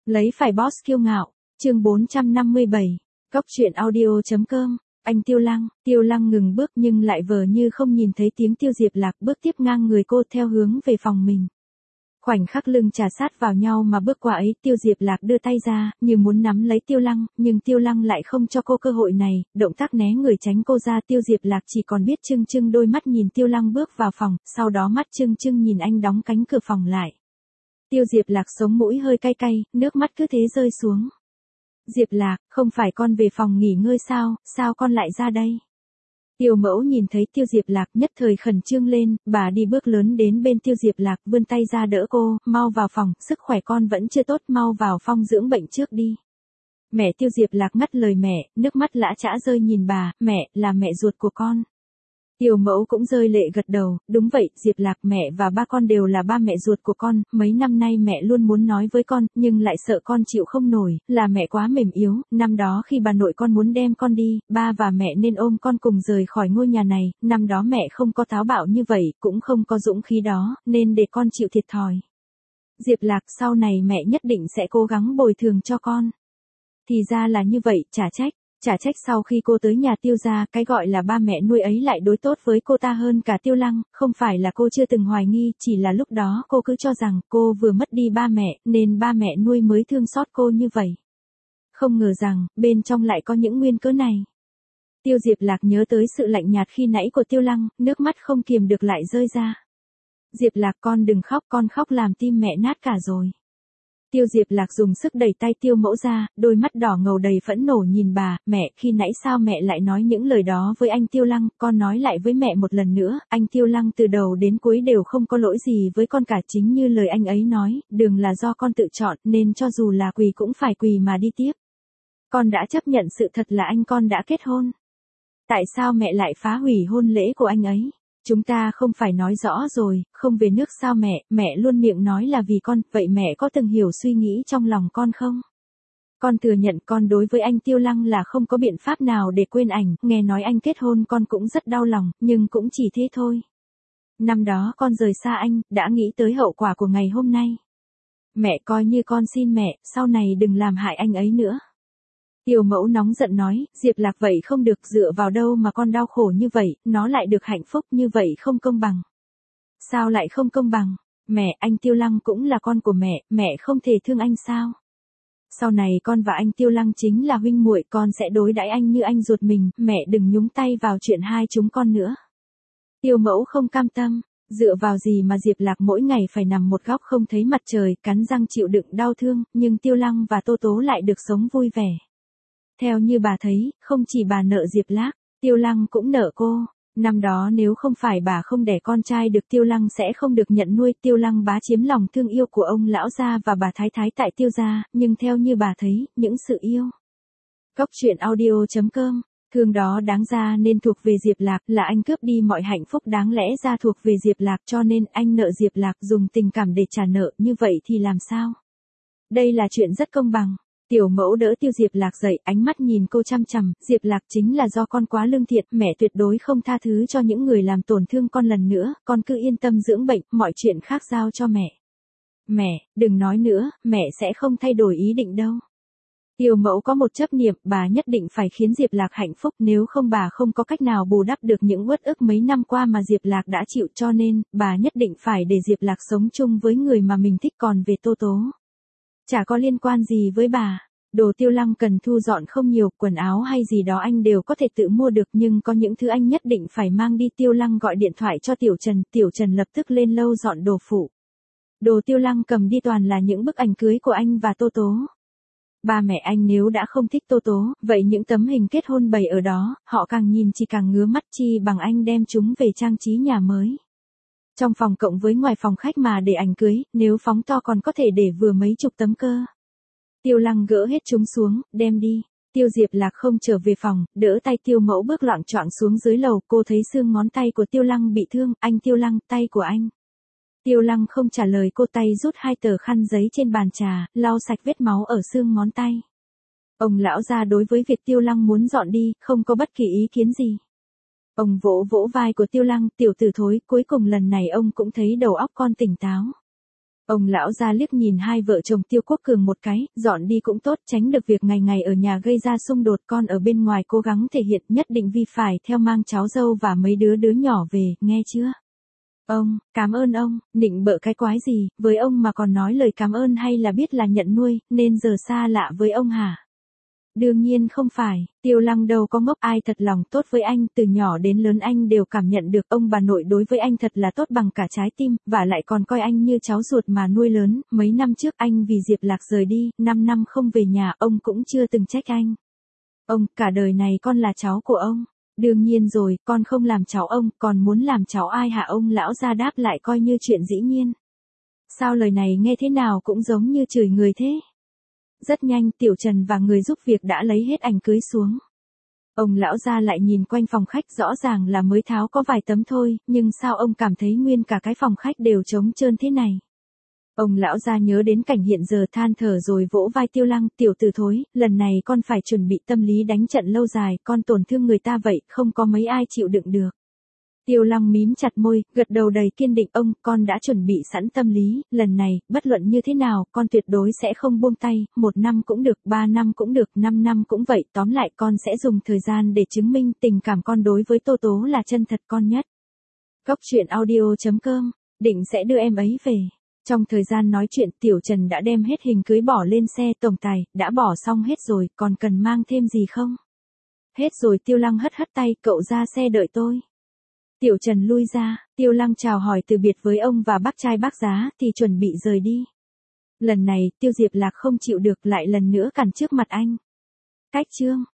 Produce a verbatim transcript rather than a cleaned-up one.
Lấy phải boss kiêu ngạo, chương bốn trăm năm mươi bảy, Cóc truyện audio.com, anh Tiêu Lăng, Tiêu Lăng ngừng bước nhưng lại vờ như không nhìn thấy tiếng Tiêu Diệp Lạc bước tiếp ngang người cô theo hướng về phòng mình. Khoảnh khắc lưng trà sát vào nhau mà bước qua ấy, Tiêu Diệp Lạc đưa tay ra, như muốn nắm lấy Tiêu Lăng, nhưng Tiêu Lăng lại không cho cô cơ hội này, động tác né người tránh cô ra. Tiêu Diệp Lạc chỉ còn biết trưng trưng đôi mắt nhìn Tiêu Lăng bước vào phòng, sau đó mắt trưng trưng nhìn anh đóng cánh cửa phòng lại. Tiêu Diệp Lạc sống mũi hơi cay cay, nước mắt cứ thế rơi xuống. Diệp Lạc, không phải con về phòng nghỉ ngơi sao, sao con lại ra đây? Tiêu Mẫu nhìn thấy Tiêu Diệp Lạc nhất thời khẩn trương lên, bà đi bước lớn đến bên Tiêu Diệp Lạc vươn tay ra đỡ cô, mau vào phòng, sức khỏe con vẫn chưa tốt, mau vào phòng dưỡng bệnh trước đi. Mẹ Tiêu Diệp Lạc ngắt lời mẹ, nước mắt lã chã rơi nhìn bà, mẹ, là mẹ ruột của con. Tiêu Mẫu cũng rơi lệ gật đầu, đúng vậy, Diệp Lạc, mẹ và ba con đều là ba mẹ ruột của con, mấy năm nay mẹ luôn muốn nói với con, nhưng lại sợ con chịu không nổi, là mẹ quá mềm yếu, năm đó khi bà nội con muốn đem con đi, ba và mẹ nên ôm con cùng rời khỏi ngôi nhà này, năm đó mẹ không có táo bạo như vậy, cũng không có dũng khí đó, nên để con chịu thiệt thòi. Diệp Lạc, sau này mẹ nhất định sẽ cố gắng bồi thường cho con. Thì ra là như vậy, chả trách. Chả trách sau khi cô tới nhà Tiêu gia, cái gọi là ba mẹ nuôi ấy lại đối tốt với cô ta hơn cả Tiêu Lăng, không phải là cô chưa từng hoài nghi, chỉ là lúc đó cô cứ cho rằng cô vừa mất đi ba mẹ, nên ba mẹ nuôi mới thương xót cô như vậy. Không ngờ rằng, bên trong lại có những nguyên cớ này. Tiêu Diệp Lạc nhớ tới sự lạnh nhạt khi nãy của Tiêu Lăng, nước mắt không kiềm được lại rơi ra. Diệp Lạc, con đừng khóc, con khóc làm tim mẹ nát cả rồi. Tiêu Diệp Lạc dùng sức đẩy tay Tiêu Mẫu ra, đôi mắt đỏ ngầu đầy phẫn nộ nhìn bà, mẹ, khi nãy sao mẹ lại nói những lời đó với anh Tiêu Lăng, con nói lại với mẹ một lần nữa, anh Tiêu Lăng từ đầu đến cuối đều không có lỗi gì với con cả, chính như lời anh ấy nói, đường là do con tự chọn, nên cho dù là quỳ cũng phải quỳ mà đi tiếp. Con đã chấp nhận sự thật là anh con đã kết hôn. Tại sao mẹ lại phá hủy hôn lễ của anh ấy? Chúng ta không phải nói rõ rồi, không về nước sao mẹ, mẹ luôn miệng nói là vì con, vậy mẹ có từng hiểu suy nghĩ trong lòng con không? Con thừa nhận con đối với anh Tiêu Lăng là không có biện pháp nào để quên ảnh, nghe nói anh kết hôn con cũng rất đau lòng, nhưng cũng chỉ thế thôi. Năm đó con rời xa anh, đã nghĩ tới hậu quả của ngày hôm nay. Mẹ coi như con xin mẹ, sau này đừng làm hại anh ấy nữa. Tiêu Mẫu nóng giận nói, Diệp Lạc, vậy không được, dựa vào đâu mà con đau khổ như vậy, nó lại được hạnh phúc như vậy, không công bằng. Sao lại không công bằng? Mẹ, anh Tiêu Lăng cũng là con của mẹ, mẹ không thể thương anh sao? Sau này con và anh Tiêu Lăng chính là huynh muội, con sẽ đối đãi anh như anh ruột mình, mẹ đừng nhúng tay vào chuyện hai chúng con nữa. Tiêu Mẫu không cam tâm, dựa vào gì mà Diệp Lạc mỗi ngày phải nằm một góc không thấy mặt trời, cắn răng chịu đựng đau thương, nhưng Tiêu Lăng và Tô Tố lại được sống vui vẻ. Theo như bà thấy, không chỉ bà nợ Diệp Lạc, Tiêu Lăng cũng nợ cô. Năm đó nếu không phải bà không đẻ con trai được, Tiêu Lăng sẽ không được nhận nuôi. Tiêu Lăng bá chiếm lòng thương yêu của ông lão gia và bà thái thái tại Tiêu gia, nhưng theo như bà thấy, những sự yêu. Cóc truyện audio.com, thương đó đáng ra nên thuộc về Diệp Lạc, là anh cướp đi mọi hạnh phúc đáng lẽ ra thuộc về Diệp Lạc, cho nên anh nợ Diệp Lạc, dùng tình cảm để trả nợ, như vậy thì làm sao? Đây là chuyện rất công bằng. Tiểu Mẫu đỡ Tiêu Diệp Lạc dậy, ánh mắt nhìn cô chăm chằm, Diệp Lạc, chính là do con quá lương thiện, mẹ tuyệt đối không tha thứ cho những người làm tổn thương con lần nữa, con cứ yên tâm dưỡng bệnh, mọi chuyện khác giao cho mẹ. Mẹ, đừng nói nữa, mẹ sẽ không thay đổi ý định đâu. Tiêu Mẫu có một chấp niệm, bà nhất định phải khiến Diệp Lạc hạnh phúc, nếu không bà không có cách nào bù đắp được những uất ức mấy năm qua mà Diệp Lạc đã chịu, cho nên, bà nhất định phải để Diệp Lạc sống chung với người mà mình thích. Còn về Tô Tố, chả có liên quan gì với bà. Đồ Tiêu Lăng cần thu dọn không nhiều, quần áo hay gì đó anh đều có thể tự mua được, nhưng có những thứ anh nhất định phải mang đi. Tiêu Lăng gọi điện thoại cho Tiểu Trần, Tiểu Trần lập tức lên lâu dọn đồ phụ. Đồ Tiêu Lăng cầm đi toàn là những bức ảnh cưới của anh và Tô Tố. Ba mẹ anh nếu đã không thích Tô Tố, vậy những tấm hình kết hôn bày ở đó, họ càng nhìn chỉ càng ngứa mắt, chi bằng anh đem chúng về trang trí nhà mới. Trong phòng cộng với ngoài phòng khách mà để ảnh cưới, nếu phóng to còn có thể để vừa mấy chục tấm cơ. Tiêu Lăng gỡ hết chúng xuống, đem đi. Tiêu Diệp Lạc không trở về phòng, đỡ tay Tiêu Mẫu bước loạng choạng xuống dưới lầu, cô thấy xương ngón tay của Tiêu Lăng bị thương, anh Tiêu Lăng, tay của anh. Tiêu Lăng không trả lời cô, tay rút hai tờ khăn giấy trên bàn trà, lau sạch vết máu ở xương ngón tay. Ông lão gia đối với việc Tiêu Lăng muốn dọn đi, không có bất kỳ ý kiến gì. Ông vỗ vỗ vai của Tiêu Lăng, tiểu tử thối, cuối cùng lần này ông cũng thấy đầu óc con tỉnh táo. Ông lão ra liếc nhìn hai vợ chồng Tiêu Quốc Cường một cái, dọn đi cũng tốt, tránh được việc ngày ngày ở nhà gây ra xung đột, con ở bên ngoài cố gắng thể hiện, nhất định Vi phải theo mang cháu dâu và mấy đứa đứa nhỏ về, nghe chưa? Ông, cảm ơn ông, nịnh bợ cái quái gì, với ông mà còn nói lời cảm ơn hay là biết là nhận nuôi, nên giờ xa lạ với ông hả? Đương nhiên không phải, Tiêu Lăng đâu có ngốc, ai thật lòng tốt với anh, từ nhỏ đến lớn anh đều cảm nhận được, ông bà nội đối với anh thật là tốt bằng cả trái tim, và lại còn coi anh như cháu ruột mà nuôi lớn, mấy năm trước anh vì Diệp Lạc rời đi, năm năm không về nhà, ông cũng chưa từng trách anh. Ông, cả đời này con là cháu của ông. Đương nhiên rồi, con không làm cháu ông, còn muốn làm cháu ai hả? Ông lão ra đáp lại coi như chuyện dĩ nhiên. Sao lời này nghe thế nào cũng giống như chửi người thế? Rất nhanh Tiểu Trần và người giúp việc đã lấy hết ảnh cưới xuống. Ông lão ra lại nhìn quanh phòng khách, rõ ràng là mới tháo có vài tấm thôi, nhưng sao ông cảm thấy nguyên cả cái phòng khách đều trống trơn thế này? Ông lão ra nhớ đến cảnh hiện giờ, than thở rồi vỗ vai Tiêu Lăng, tiểu tử thối, lần này con phải chuẩn bị tâm lý đánh trận lâu dài, con tổn thương người ta vậy, không có mấy ai chịu đựng được. Tiêu Lăng mím chặt môi, gật đầu đầy kiên định, ông, con đã chuẩn bị sẵn tâm lý, lần này, bất luận như thế nào, con tuyệt đối sẽ không buông tay, một năm cũng được, ba năm cũng được, năm năm cũng vậy, tóm lại con sẽ dùng thời gian để chứng minh tình cảm con đối với Tô Tố là chân thật con nhất. Cốc truyện audio chấm com, định sẽ đưa em ấy về. Trong thời gian nói chuyện, Tiểu Trần đã đem hết hình cưới bỏ lên xe tổng tài, đã bỏ xong hết rồi, còn cần mang thêm gì không? Hết rồi. Tiêu Lăng hất hất tay, cậu ra xe đợi tôi. Tiểu Trần lui ra, Tiêu Lăng chào hỏi từ biệt với ông và bác trai bác giá, thì chuẩn bị rời đi. Lần này, Tiêu Diệp Lạc không chịu được, lại lần nữa cản trước mặt anh. Cách chương.